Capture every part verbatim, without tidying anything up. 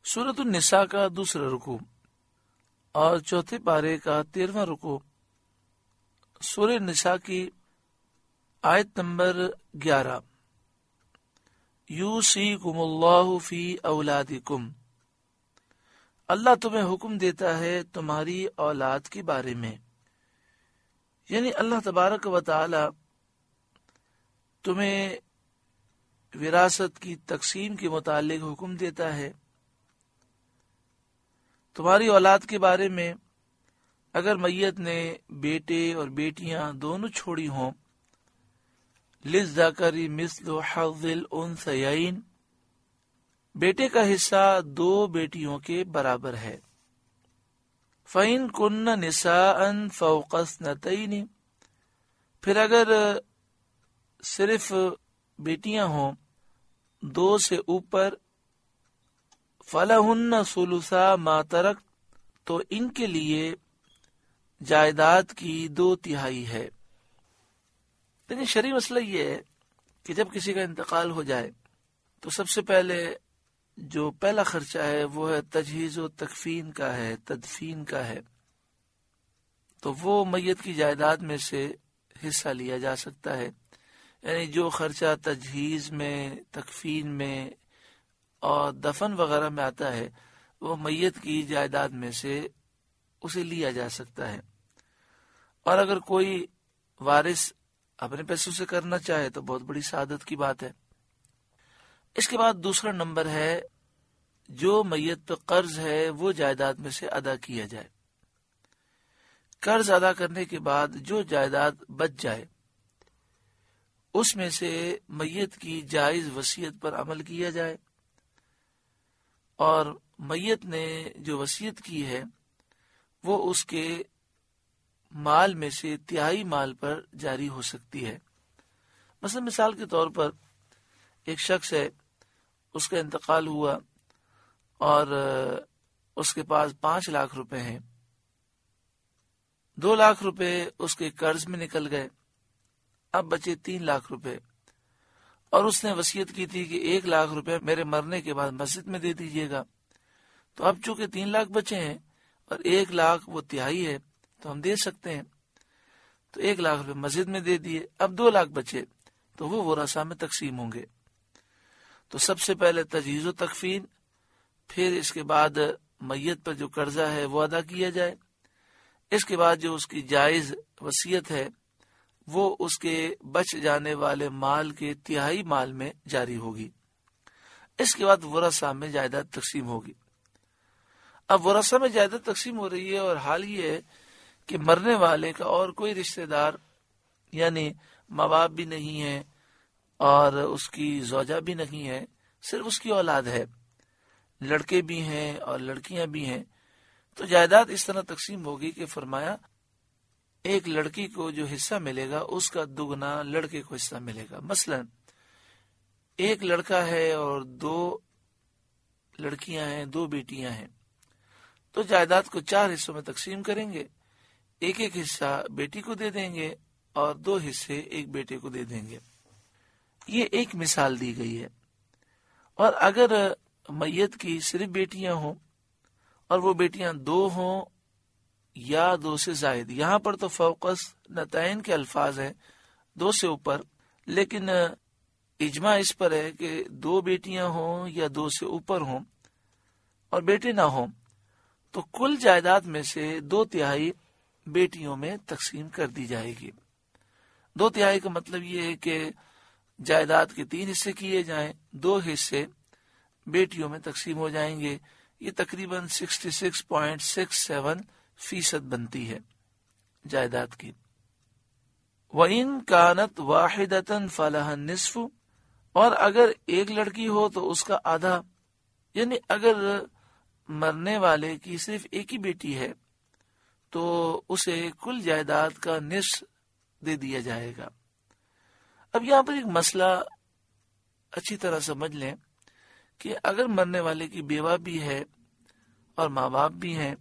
سورۃ النساء کا دوسرا رکوع اور چوتھے پارے کا تیرواں رکوع سورہ نساء کی آیت نمبر گیارہ. یوصیکم اللہ فی اولادکم، اللہ تمہیں حکم دیتا ہے تمہاری اولاد کے بارے میں، یعنی اللہ تبارک و تعالی تمہیں وراثت کی تقسیم کے متعلق حکم دیتا ہے. تمہاری اولاد کے بارے میں اگر میت نے بیٹے اور بیٹیاں دونوں چھوڑی ہوں، للذکر مثل حظ الانثیین، بیٹے کا حصہ دو بیٹیوں کے برابر ہے. فَإِن كُنَّ نِسَاءً فَوْقَ اثْنَتَيْنِ، پھر اگر صرف بیٹیاں ہوں دو سے اوپر، فَلَهُنَّ ثُلُثَا مَا تَرَكْ، تو ان کے لیے جائیداد کی دو تہائی ہے. لیکن شرعی مسئلہ یہ ہے کہ جب کسی کا انتقال ہو جائے تو سب سے پہلے جو پہلا خرچہ ہے وہ ہے تجہیز و تکفین کا ہے، تدفین کا ہے. تو وہ میت کی جائیداد میں سے حصہ لیا جا سکتا ہے، یعنی جو خرچہ تجہیز میں، تکفین میں اور دفن وغیرہ میں آتا ہے وہ میت کی جائیداد میں سے اسے لیا جا سکتا ہے. اور اگر کوئی وارث اپنے پیسوں سے کرنا چاہے تو بہت بڑی سعادت کی بات ہے. اس کے بعد دوسرا نمبر ہے جو میت پہ قرض ہے وہ جائیداد میں سے ادا کیا جائے. قرض ادا کرنے کے بعد جو جائیداد بچ جائے اس میں سے میت کی جائز وصیت پر عمل کیا جائے، اور میت نے جو وصیت کی ہے وہ اس کے مال میں سے تہائی مال پر جاری ہو سکتی ہے. مثلا مثال کے طور پر ایک شخص ہے، اس کا انتقال ہوا اور اس کے پاس پانچ لاکھ روپے ہیں، دو لاکھ روپے اس کے قرض میں نکل گئے، اب بچے تین لاکھ روپے، اور اس نے وصیت کی تھی کہ ایک لاکھ روپے میرے مرنے کے بعد مسجد میں دے دیجیے گا. تو اب چونکہ تین لاکھ بچے ہیں اور ایک لاکھ وہ تہائی ہے تو ہم دے سکتے ہیں، تو ایک لاکھ روپے مسجد میں دے دیے. اب دو لاکھ بچے تو وہ ورثاء میں تقسیم ہوں گے. تو سب سے پہلے تجہیز و تکفین، پھر اس کے بعد میت پر جو قرضہ ہے وہ ادا کیا جائے، اس کے بعد جو اس کی جائز وصیت ہے وہ اس کے بچ جانے والے مال کے تہائی مال میں جاری ہوگی. اس کے بعد ورثاء میں جائیداد تقسیم ہوگی. اب ورثاء میں جائیداد تقسیم ہو رہی ہے اور حال یہ ہے کہ مرنے والے کا اور کوئی رشتہ دار یعنی ماں باپ بھی نہیں ہے اور اس کی زوجہ بھی نہیں ہے، صرف اس کی اولاد ہے، لڑکے بھی ہیں اور لڑکیاں بھی ہیں. تو جائیداد اس طرح تقسیم ہوگی کہ فرمایا ایک لڑکی کو جو حصہ ملے گا اس کا دگنا لڑکے کو حصہ ملے گا. مثلا ایک لڑکا ہے اور دو لڑکیاں ہیں، دو بیٹیاں ہیں، تو جائیداد کو چار حصوں میں تقسیم کریں گے. ایک ایک حصہ بیٹی کو دے دیں گے اور دو حصے ایک بیٹے کو دے دیں گے. یہ ایک مثال دی گئی ہے. اور اگر میت کی صرف بیٹیاں ہوں اور وہ بیٹیاں دو ہوں یا دو سے زائد، یہاں پر تو فوقس نتائن کے الفاظ ہیں، دو سے اوپر، لیکن اجماع اس پر ہے کہ دو بیٹیاں ہوں یا دو سے اوپر ہوں اور بیٹے نہ ہوں تو کل جائیداد میں سے دو تہائی بیٹیوں میں تقسیم کر دی جائے گی. دو تہائی کا مطلب یہ ہے کہ جائیداد کے تین حصے کیے جائیں، دو حصے بیٹیوں میں تقسیم ہو جائیں گے. یہ تقریباً sixty six point six seven فیصد بنتی ہے جائیداد کی. وَإِن كَانَتْ وَاحِدَةً فَلَهَا النِّصْفُ، اور اگر ایک لڑکی ہو تو اس کا آدھا، یعنی اگر مرنے والے کی صرف ایک ہی بیٹی ہے تو اسے کل جائیداد کا نصف دے دیا جائے گا. اب یہاں پر ایک مسئلہ اچھی طرح سمجھ لیں کہ اگر مرنے والے کی بیوہ بھی ہے اور ماں باپ بھی ہیں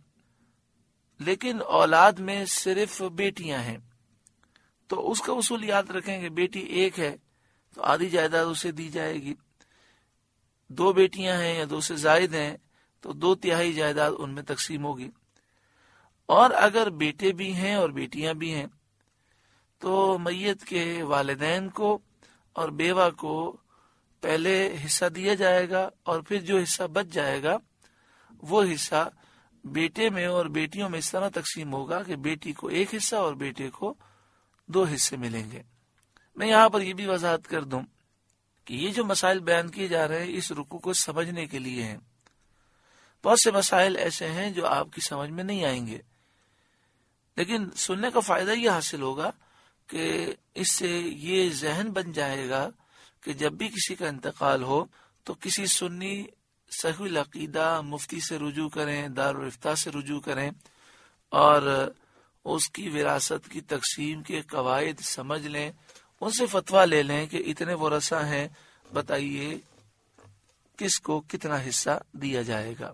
لیکن اولاد میں صرف بیٹیاں ہیں تو اس کا اصول یاد رکھیں کہ بیٹی ایک ہے تو آدھی جائیداد اسے دی جائے گی. دو بیٹیاں ہیں یا دو سے زائد ہیں تو دو تہائی جائیداد ان میں تقسیم ہوگی. اور اگر بیٹے بھی ہیں اور بیٹیاں بھی ہیں تو میت کے والدین کو اور بیوہ کو پہلے حصہ دیا جائے گا، اور پھر جو حصہ بچ جائے گا وہ حصہ بیٹے میں اور بیٹیوں میں اس طرح تقسیم ہوگا کہ بیٹی کو ایک حصہ اور بیٹے کو دو حصے ملیں گے. میں یہاں پر یہ بھی وضاحت کر دوں کہ یہ جو مسائل بیان کیے جا رہے ہیں اس رکوع کو سمجھنے کے لیے ہیں. بہت سے مسائل ایسے ہیں جو آپ کی سمجھ میں نہیں آئیں گے، لیکن سننے کا فائدہ یہ حاصل ہوگا کہ اس سے یہ ذہن بن جائے گا کہ جب بھی کسی کا انتقال ہو تو کسی سنی صحیح العقیدہ مفتی سے رجوع کریں، دارالافتاء سے رجوع کریں، اور اس کی وراثت کی تقسیم کے قواعد سمجھ لیں، ان سے فتویٰ لے لیں کہ اتنے ورثہ ہیں، بتائیے کس کو کتنا حصہ دیا جائے گا.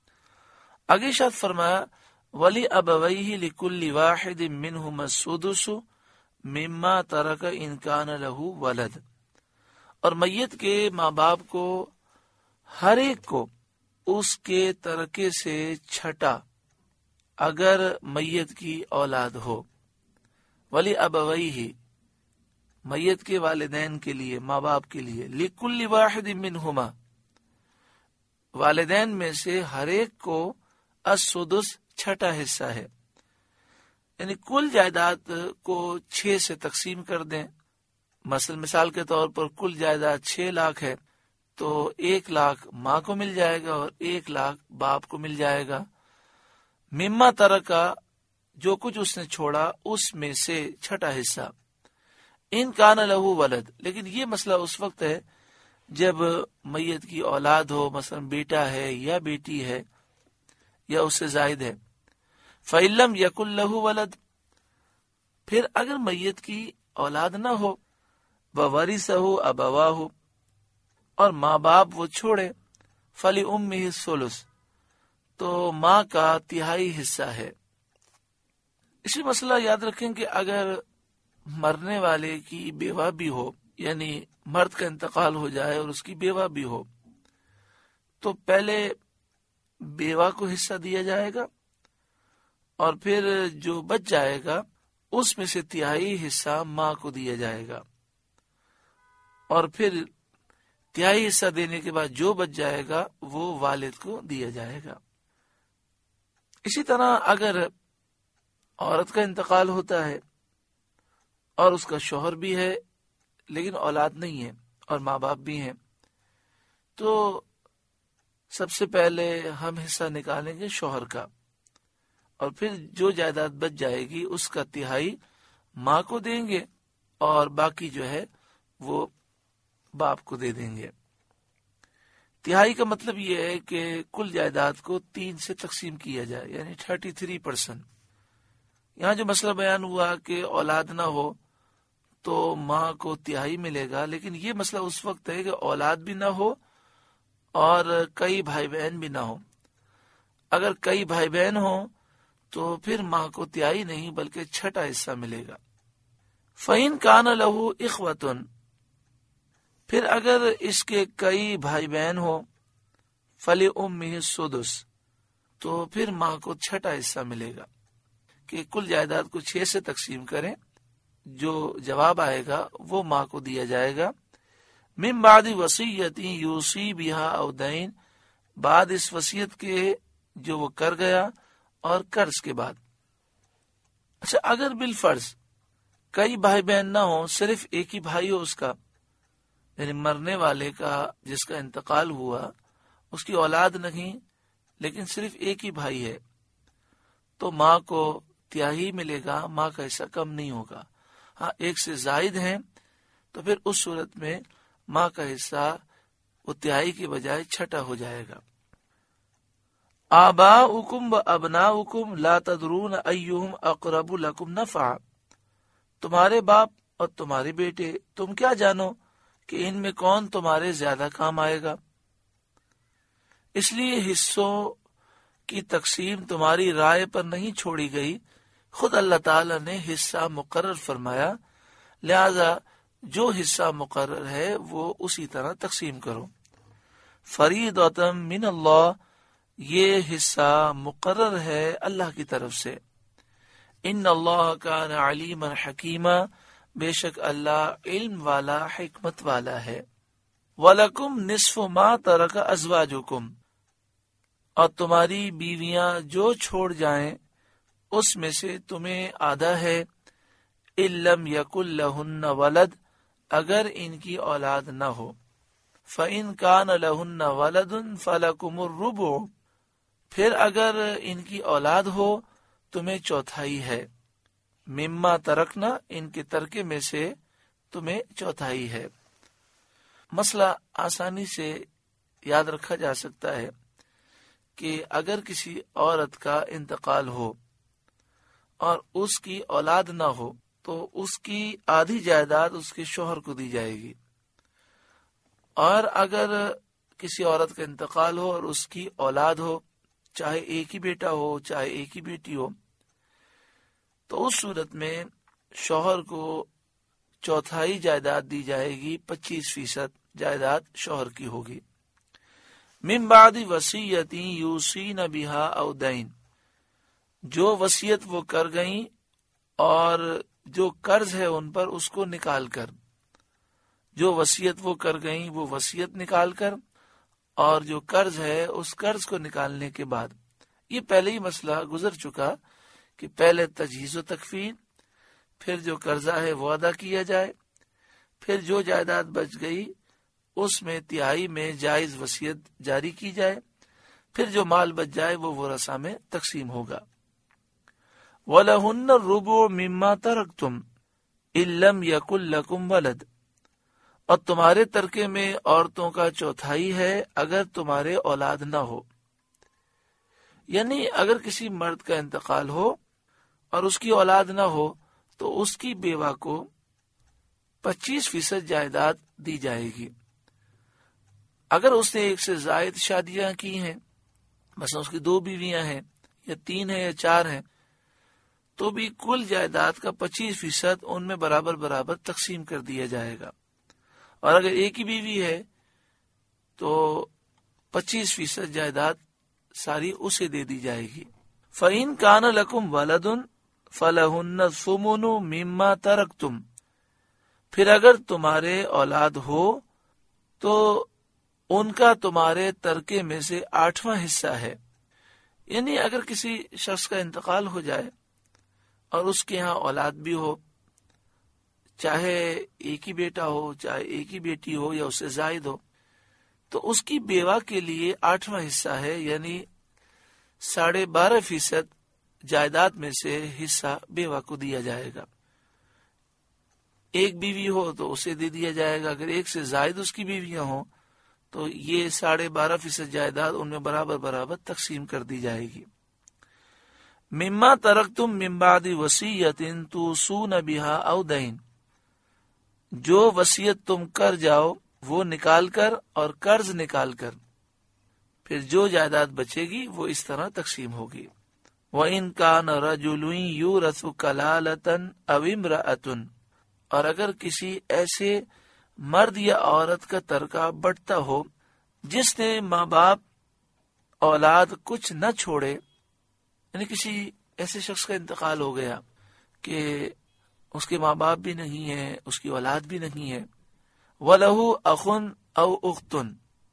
آگے ارشاد فرمایا ولی ابویہ لکل واحد منہما السدس مما ترک ان کان لہ ولد، اور میت کے ماں باپ کو ہر ایک کو اس کے ترکے سے چھٹا اگر میت کی اولاد ہو. ولی ابویہ میت کے والدین کے لیے، ماں باپ کے لیے، لکل واحد منہما والدین میں سے ہر ایک کو السدس چھٹا حصہ ہے، یعنی کل جائیداد کو چھ سے تقسیم کر دیں. مثلا مثال کے طور پر کل جائیداد چھ لاکھ ہے تو ایک لاکھ ماں کو مل جائے گا اور ایک لاکھ باپ کو مل جائے گا. مما ترکا جو کچھ اس نے چھوڑا اس میں سے چھٹا حصہ. ان کان لہو ولد، لیکن یہ مسئلہ اس وقت ہے جب میت کی اولاد ہو، مثلا بیٹا ہے یا بیٹی ہے یا اس سے زائد ہے. فَإِلَّمْ يَكُنْ لَهُ وَلَدْ، پھر اگر میت کی اولاد نہ ہو، وَوَرِثَهُ أَبَوَاهُ، اور ماں باپ وہ چھوڑے، فَلِأُمِّهِ الثُّلُثُ، تو ماں کا تہائی حصہ ہے. اسی مسئلہ یاد رکھیں کہ اگر مرنے والے کی بیوہ بھی ہو، یعنی مرد کا انتقال ہو جائے اور اس کی بیوہ بھی ہو، تو پہلے بیوہ کو حصہ دیا جائے گا اور پھر جو بچ جائے گا اس میں سے تہائی حصہ ماں کو دیا جائے گا، اور پھر تہائی حصہ دینے کے بعد جو بچ جائے گا وہ والد کو دیا جائے گا. اسی طرح اگر عورت کا انتقال ہوتا ہے اور اس کا شوہر بھی ہے لیکن اولاد نہیں ہے اور ماں باپ بھی ہیں، تو سب سے پہلے ہم حصہ نکالیں گے شوہر کا، اور پھر جو جائیداد بچ جائے گی اس کا تہائی ماں کو دیں گے اور باقی جو ہے وہ باپ کو دے دیں گے. تہائی کا مطلب یہ ہے کہ کل جائیداد کو تین سے تقسیم کیا جائے، یعنی تھرٹی تھری پرسنٹ. یہاں جو مسئلہ بیان ہوا کہ اولاد نہ ہو تو ماں کو تہائی ملے گا، لیکن یہ مسئلہ اس وقت ہے کہ اولاد بھی نہ ہو اور کئی بھائی بہن بھی نہ ہو. اگر کئی بھائی بہن ہوں تو پھر ماں کو تہائی نہیں بلکہ چھٹا حصہ ملے گا. فَإِن كَانَ لَهُ إِخْوَةٌ، پھر اگر اس کے کئی بھائی بہن ہو، فَلِأُمِّهِ السُّدُسُ، تو پھر ماں کو چھٹا حصہ ملے گا. کہ کل جائیداد کو چھ سے تقسیم کریں، جو جواب آئے گا وہ ماں کو دیا جائے گا. من بعد وصیت یوصی بہا او دین، بعد اس وصیت کے جو وہ کر گیا اور قرض کے بعد. اچھا، اگر بالفرض کئی بھائی بہن نہ ہوں، صرف ایک ہی بھائی ہو اس کا، یعنی مرنے والے کا جس کا انتقال ہوا اس کی اولاد نہیں لیکن صرف ایک ہی بھائی ہے، تو ماں کو تہائی ملے گا، ماں کا حصہ کم نہیں ہوگا. ہاں ایک سے زائد ہیں تو پھر اس صورت میں ماں کا حصہ وہ تہائی کے بجائے چھٹا ہو جائے گا. آباؤکم و ابناؤکم لا تدرون ایہم اقرب لکم نفعا، تمہارے باپ اور تمہارے بیٹے تم کیا جانو کہ ان میں کون تمہارے زیادہ کام آئے گا. اس لیے حصوں کی تقسیم تمہاری رائے پر نہیں چھوڑی گئی، خود اللہ تعالی نے حصہ مقرر فرمایا، لہذا جو حصہ مقرر ہے وہ اسی طرح تقسیم کرو. فریضۃ من اللہ، یہ حصہ مقرر ہے اللہ کی طرف سے. ان اللہ کان علیما حکیما، بے شک اللہ علم والا حکمت والا ہے. وَلَكُمْ نِصْفُ مَا تَرَكَ أَزْوَاجُكُمْ، اور تمہاری بیویاں جو چھوڑ جائیں اس میں سے تمہیں آدھا ہے. إِن لَّمْ يَكُن لَّهُنَّ وَلَدٌ، اگر ان کی اولاد نہ ہو. فَإِن كَانَ لَهُنَّ وَلَدٌ فَلَكُمُ الرُّبُعُ، پھر اگر ان کی اولاد ہو تمہیں چوتھائی ہے. مما ترکنا، ان کے ترکے میں سے تمہیں چوتھائی ہے. مسئلہ آسانی سے یاد رکھا جا سکتا ہے کہ اگر کسی عورت کا انتقال ہو اور اس کی اولاد نہ ہو تو اس کی آدھی جائیداد اس کے شوہر کو دی جائے گی. اور اگر کسی عورت کا انتقال ہو اور اس کی اولاد ہو، چاہے ایک ہی بیٹا ہو چاہے ایک ہی بیٹی ہو، تو اس صورت میں شوہر کو چوتھائی جائیداد دی جائے گی. پچیس فیصد جائیداد شوہر کی ہوگی. من بعد وصیت یوصین بہا او دین، جو وصیت وہ کر گئیں اور جو قرض ہے ان پر اس کو نکال کر. جو وصیت وہ کر گئیں وہ وصیت نکال کر، اور جو قرض ہے اس قرض کو نکالنے کے بعد. یہ پہلے ہی مسئلہ گزر چکا کہ پہلے تجہیز و تکفین، پھر جو قرضہ ہے وہ ادا کیا جائے، پھر جو جائیداد بچ گئی اس میں تہائی میں جائز وصیت جاری کی جائے، پھر جو مال بچ جائے وہ ورثاء میں تقسیم ہوگا. وَلَهُنَّ الرُّبُعُ مِمَّا تَرَكْتُمْ إِن لَّمْ يَكُن لَّكُمْ وَلَدٌ، اور تمہارے ترکے میں عورتوں کا چوتھائی ہے اگر تمہارے اولاد نہ ہو. یعنی اگر کسی مرد کا انتقال ہو اور اس کی اولاد نہ ہو تو اس کی بیوہ کو پچیس فیصد جائیداد دی جائے گی. اگر اس نے ایک سے زائد شادیاں کی ہیں، مثلا اس کی دو بیویاں ہیں یا تین ہیں یا چار ہیں، تو بھی کل جائیداد کا پچیس فیصد ان میں برابر برابر تقسیم کر دیا جائے گا. اور اگر ایک ہی بیوی ہے تو پچیس فیصد جائیداد ساری اسے دے دی جائے گی. فَإِن كَانَ لَكُمْ وَلَدٌ فَلَهُنَّ الثُّمُنُ مِمَّا تَرَكْتُمْ، پھر اگر تمہارے اولاد ہو تو ان کا تمہارے ترکے میں سے آٹھواں حصہ ہے. یعنی اگر کسی شخص کا انتقال ہو جائے اور اس کے ہاں اولاد بھی ہو، چاہے ایک ہی بیٹا ہو چاہے ایک ہی بیٹی ہو یا اس سے زائد ہو، تو اس کی بیوہ کے لیے آٹھواں حصہ ہے. یعنی ساڑھے بارہ فیصد جائیداد میں سے حصہ بیوہ کو دیا جائے گا. ایک بیوی ہو تو اسے دے دیا جائے گا، اگر ایک سے زائد اس کی بیویاں ہوں تو یہ ساڑھے بارہ فیصد جائیداد ان میں برابر برابر تقسیم کر دی جائے گی. مما ترکتم من بعد وصیت توصون بہا او دین، جو وصیت تم کر جاؤ وہ نکال کر اور قرض نکال کر، پھر جو جائیداد بچے گی وہ اس طرح تقسیم ہوگی. وَإِن كَانَ رَجُلٌ يُورَثُ كَلَالَةً أَوْ امْرَأَةٌ، اور اگر کسی ایسے مرد یا عورت کا ترکہ بٹتا ہو جس نے ماں باپ اولاد کچھ نہ چھوڑے، یعنی کسی ایسے شخص کا انتقال ہو گیا کہ اس کے ماں باپ بھی نہیں ہیں، اس کی اولاد بھی نہیں ہے. وَلَهُ أَخٌ أَوْ أُخْتٌ،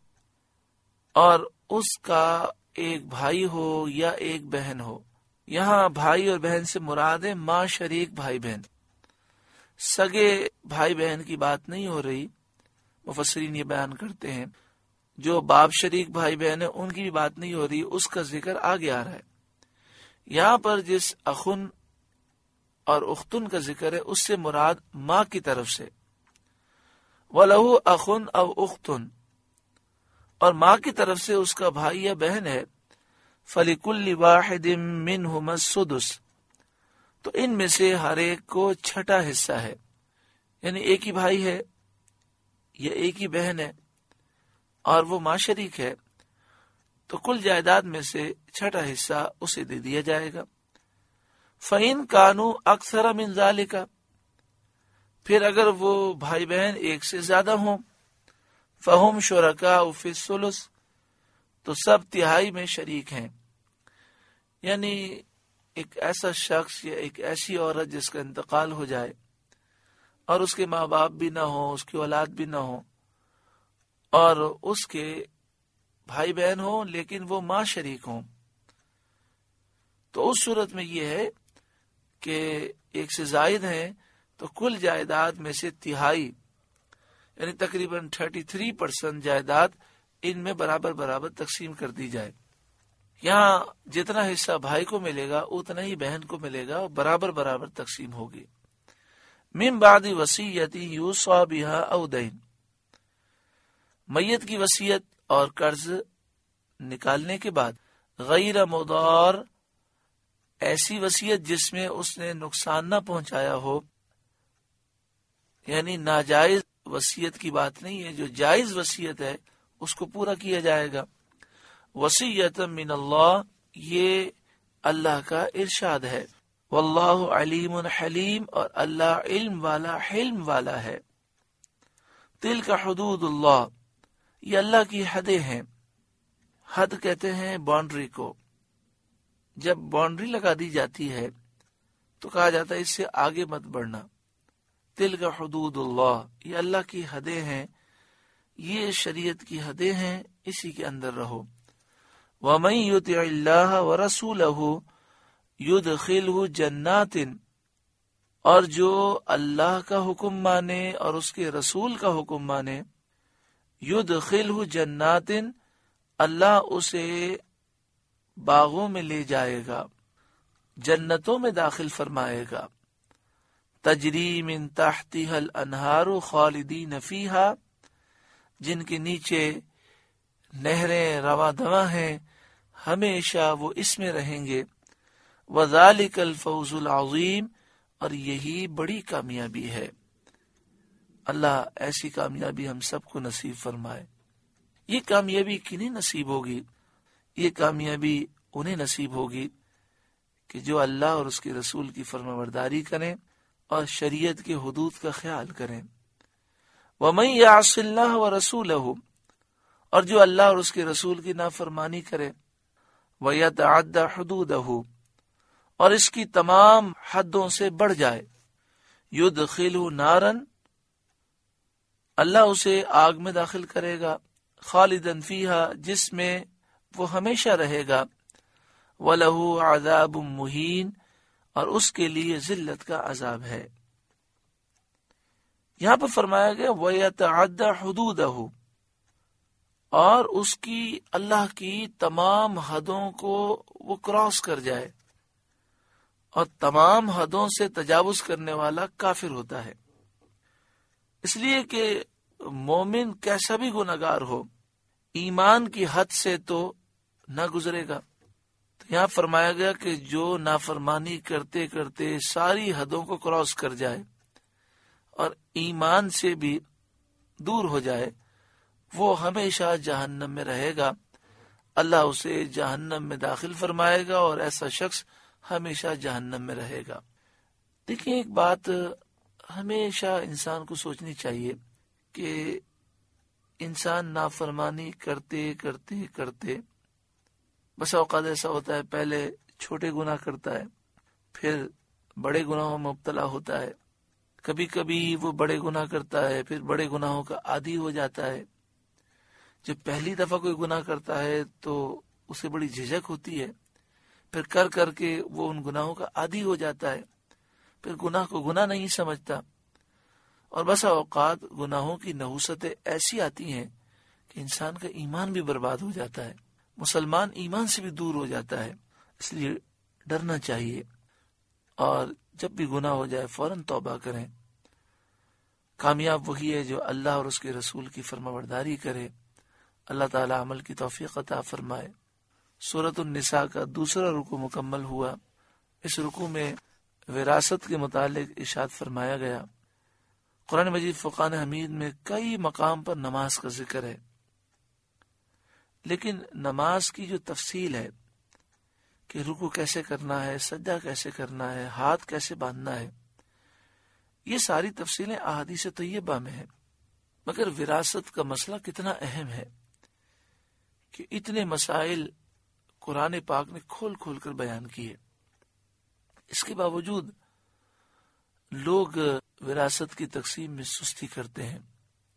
اور اس کا ایک بھائی ہو یا ایک بہن ہو. یہاں بھائی اور بہن سے مراد ہے ماں شریک بھائی بہن، سگے بھائی بہن کی بات نہیں ہو رہی. مفسرین یہ بیان کرتے ہیں جو باپ شریک بھائی بہن ہیں ان کی بھی بات نہیں ہو رہی، اس کا ذکر آگے آ رہا ہے. یہاں پر جس اخن اور اختن کا ذکر ہے اس سے مراد ماں کی طرف سے. وَلَهُ أَخٌ أَوْ أُخْتٌ، اور ماں کی طرف سے اس کا بھائی یا بہن ہے. فَلِكُلِّ وَاحِدٍ مِّنْهُمَا السُّدُسُ، تو ان میں سے ہر ایک کو چھٹا حصہ ہے. یعنی ایک ہی بھائی ہے یا ایک ہی بہن ہے اور وہ ماں شریک ہے تو کل جائیداد میں سے چھٹا حصہ اسے دے دیا جائے گا. فَإِن كَانُوا أَكْثَرَ مِنْ ذَلِكَ، پھر اگر وہ بھائی بہن ایک سے زیادہ ہوں، فَهُمْ شُرَكَاءُ فِي الثُّلُثِ، تو سب تہائی میں شریک ہیں. یعنی ایک ایسا شخص یا ایک ایسی عورت جس کا انتقال ہو جائے اور اس کے ماں باپ بھی نہ ہوں، اس کی اولاد بھی نہ ہو، اور اس کے بھائی بہن ہوں لیکن وہ ماں شریک ہوں، تو اس صورت میں یہ ہے کہ ایک سے زائد ہیں تو کل جائیداد میں سے تہائی یعنی تقریباً تھرٹی تھری پرسنٹ جائیداد ان میں برابر برابر تقسیم کر دی جائے. یہاں جتنا حصہ بھائی کو ملے گا اتنا ہی بہن کو ملے گا اور برابر برابر تقسیم ہوگی. من بعد وصیت یوصی بہا او دین، میت کی وصیت اور قرض نکالنے کے بعد، غیر مضار، ایسی وصیت جس میں اس نے نقصان نہ پہنچایا ہو، یعنی ناجائز وصیت کی بات نہیں ہے، جو جائز وصیت ہے اس کو پورا کیا جائے گا. وصیت من اللہ، یہ اللہ کا ارشاد ہے. واللہ علیم حلیم، اور اللہ علم والا حلم والا ہے. تلک حدود اللہ، یہ اللہ کی حدیں ہیں. حد کہتے ہیں باؤنڈری کو. جب باؤنڈری لگا دی جاتی ہے تو کہا جاتا ہے اس سے آگے مت بڑھنا. تلک حدود اللہ، یہ اللہ کی حدیں ہیں، یہ شریعت کی حدیں ہیں، اسی کے اندر رہو. وَمَن يُطِعِ اللَّهَ وَرَسُولَهُ يُدْخِلْهُ جَنَّاتٍ، اور جو اللہ کا حکم مانے اور اس کے رسول کا حکم مانے، يُدْخِلْهُ جَنَّاتٍ، اللہ اسے باغوں میں لے جائے گا، جنتوں میں داخل فرمائے گا. تجری من تحتها الانہار خالدین فیہا، جن کے نیچے نہریں رواں دواں ہیں، ہمیشہ وہ اس میں رہیں گے. وذالک الفوز العظیم، اور یہی بڑی کامیابی ہے. اللہ ایسی کامیابی ہم سب کو نصیب فرمائے. یہ کامیابی کنہیں نصیب ہوگی؟ یہ کامیابی انہیں نصیب ہوگی کہ جو اللہ اور اس کے رسول کی فرمانبرداری کریں اور شریعت کے حدود کا خیال کریں. وَمَن يَعْصِ اللَّهَ وَرَسُولَهُ، اور جو اللہ اور اس کے رسول کی نافرمانی کرے. وَيَتَعَدَّ حُدُودَهُ، اور اس کی تمام حدوں سے بڑھ جائے. يُدْخِلْهُ نَارًا، اللہ اسے آگ میں داخل کرے گا. خالداً فیہا، جس میں وہ ہمیشہ رہے گا. وَلَهُ عَذَابٌ مُهِينٌ، اور اس کے لیے ذلت کا عذاب ہے. یہاں پر فرمایا گیا وَيَتَعَدَّ حُدُودَهُ، اور اس کی اللہ کی تمام حدوں کو وہ کراس کر جائے، اور تمام حدوں سے تجاوز کرنے والا کافر ہوتا ہے. اس لیے کہ مومن کیسا بھی گناہگار ہو، ایمان کی حد سے تو نہ گزرے گا. تو یہاں فرمایا گیا کہ جو نافرمانی کرتے کرتے ساری حدوں کو کراس کر جائے اور ایمان سے بھی دور ہو جائے، وہ ہمیشہ جہنم میں رہے گا. اللہ اسے جہنم میں داخل فرمائے گا اور ایسا شخص ہمیشہ جہنم میں رہے گا. دیکھیں، ایک بات ہمیشہ انسان کو سوچنی چاہیے کہ انسان نافرمانی کرتے کرتے کرتے بس اوقات ایسا ہوتا ہے پہلے چھوٹے گناہ کرتا ہے، پھر بڑے گناہوں میں مبتلا ہوتا ہے. کبھی کبھی وہ بڑے گناہ کرتا ہے، پھر بڑے گناہوں کا عادی ہو جاتا ہے. جب پہلی دفعہ کوئی گناہ کرتا ہے تو اسے بڑی جھجک ہوتی ہے، پھر کر کر کے وہ ان گناہوں کا عادی ہو جاتا ہے، پھر گناہ کو گناہ نہیں سمجھتا. اور بسا اوقات گناہوں کی نحوستیں ایسی آتی ہیں کہ انسان کا ایمان بھی برباد ہو جاتا ہے، مسلمان ایمان سے بھی دور ہو جاتا ہے. اس لیے ڈرنا چاہیے، اور جب بھی گناہ ہو جائے فوراً توبہ کریں. کامیاب وہی ہے جو اللہ اور اس کے رسول کی فرمانبرداری کرے. اللہ تعالی عمل کی توفیق عطا فرمائے. سورۃ النساء کا دوسرا رکوع مکمل ہوا. اس رکوع میں وراثت کے متعلق ارشاد فرمایا گیا. قرآن مجید فرقان حمید میں کئی مقام پر نماز کا ذکر ہے، لیکن نماز کی جو تفصیل ہے کہ رکوع کیسے کرنا ہے، سجدہ کیسے کرنا ہے، ہاتھ کیسے باندھنا ہے، یہ ساری تفصیلیں احادیث طیبہ میں ہیں. مگر وراثت کا مسئلہ کتنا اہم ہے، کہ اتنے مسائل قرآن پاک نے کھول کھول کر بیان کیے، اس کے باوجود لوگ وراثت کی تقسیم میں سستی کرتے ہیں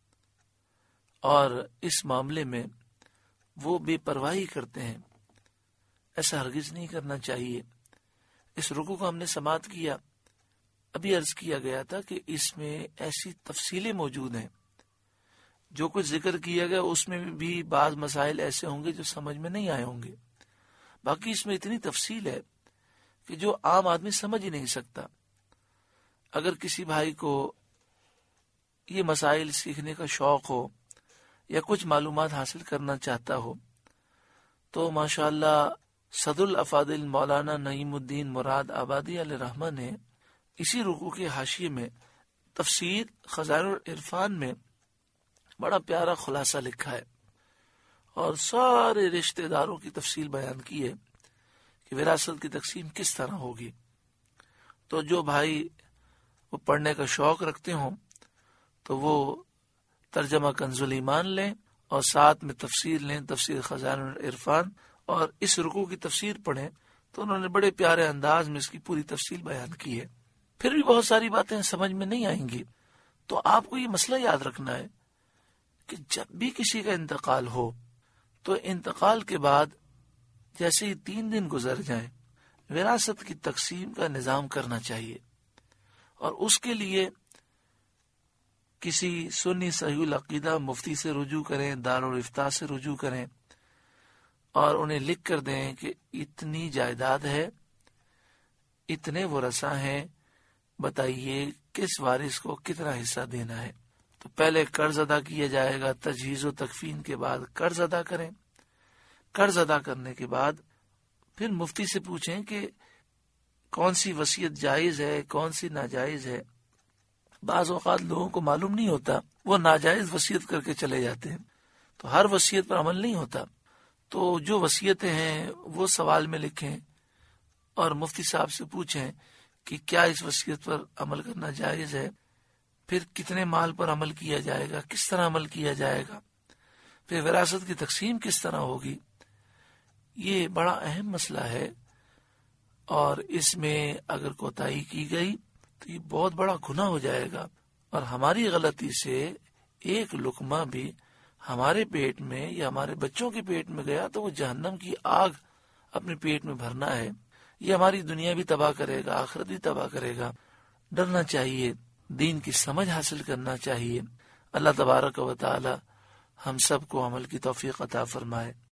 اور اس معاملے میں وہ بے پرواہی کرتے ہیں۔ ایسا ہرگز نہیں کرنا چاہیے۔ اس رکوع کو ہم نے سماعت کیا، ابھی عرض کیا گیا تھا کہ اس میں ایسی تفصیلیں موجود ہیں، جو کچھ ذکر کیا گیا اس میں بھی بعض مسائل ایسے ہوں گے جو سمجھ میں نہیں آئے ہوں گے، باقی اس میں اتنی تفصیل ہے کہ جو عام آدمی سمجھ ہی نہیں سکتا۔ اگر کسی بھائی کو یہ مسائل سیکھنے کا شوق ہو یا کچھ معلومات حاصل کرنا چاہتا ہو تو ماشاءاللہ صدر الافاضل مولانا نعیم الدین مراد آبادی علیہ رحمہ نے اسی رکوع کے حاشیے میں تفسیر خزائن العرفان میں بڑا پیارا خلاصہ لکھا ہے اور سارے رشتہ داروں کی تفصیل بیان کی ہے کہ وراثت کی تقسیم کس طرح ہوگی۔ تو جو بھائی وہ پڑھنے کا شوق رکھتے ہوں تو وہ ترجمہ کنز الایمان لیں اور ساتھ میں تفسیر لیں، تفسیر خزائن العرفان، اور اس رکوع کی تفسیر پڑھیں تو انہوں نے بڑے پیارے انداز میں اس کی پوری تفصیل بیان کی ہے۔ پھر بھی بہت ساری باتیں سمجھ میں نہیں آئیں گی تو آپ کو یہ مسئلہ یاد رکھنا ہے کہ جب بھی کسی کا انتقال ہو تو انتقال کے بعد جیسے ہی تین دن گزر جائیں وراثت کی تقسیم کا نظام کرنا چاہیے، اور اس کے لیے کسی سنی صحیح العقیدہ مفتی سے رجوع کریں، دارالافتاء سے رجوع کریں اور انہیں لکھ کر دیں کہ اتنی جائیداد ہے، اتنے ورثاء ہیں، بتائیے کس وارث کو کتنا حصہ دینا ہے۔ تو پہلے قرض ادا کیا جائے گا، تجہیز و تکفین کے بعد قرض ادا کریں، قرض ادا کرنے کے بعد پھر مفتی سے پوچھیں کہ کون سی وصیت جائز ہے، کون سی ناجائز ہے۔ بعض اوقات لوگوں کو معلوم نہیں ہوتا، وہ ناجائز وصیت کر کے چلے جاتے ہیں، تو ہر وصیت پر عمل نہیں ہوتا۔ تو جو وصیتیں ہیں وہ سوال میں لکھیں اور مفتی صاحب سے پوچھیں کہ کیا اس وصیت پر عمل کرنا جائز ہے، پھر کتنے مال پر عمل کیا جائے گا، کس طرح عمل کیا جائے گا، پھر وراثت کی تقسیم کس طرح ہوگی۔ یہ بڑا اہم مسئلہ ہے اور اس میں اگر کوتاہی کی گئی تو یہ بہت بڑا گناہ ہو جائے گا، اور ہماری غلطی سے ایک لقمہ بھی ہمارے پیٹ میں یا ہمارے بچوں کے پیٹ میں گیا تو وہ جہنم کی آگ اپنے پیٹ میں بھرنا ہے۔ یہ ہماری دنیا بھی تباہ کرے گا، آخرت بھی تباہ کرے گا۔ ڈرنا چاہیے، دین کی سمجھ حاصل کرنا چاہیے۔ اللہ تبارک و تعالی ہم سب کو عمل کی توفیق عطا فرمائے۔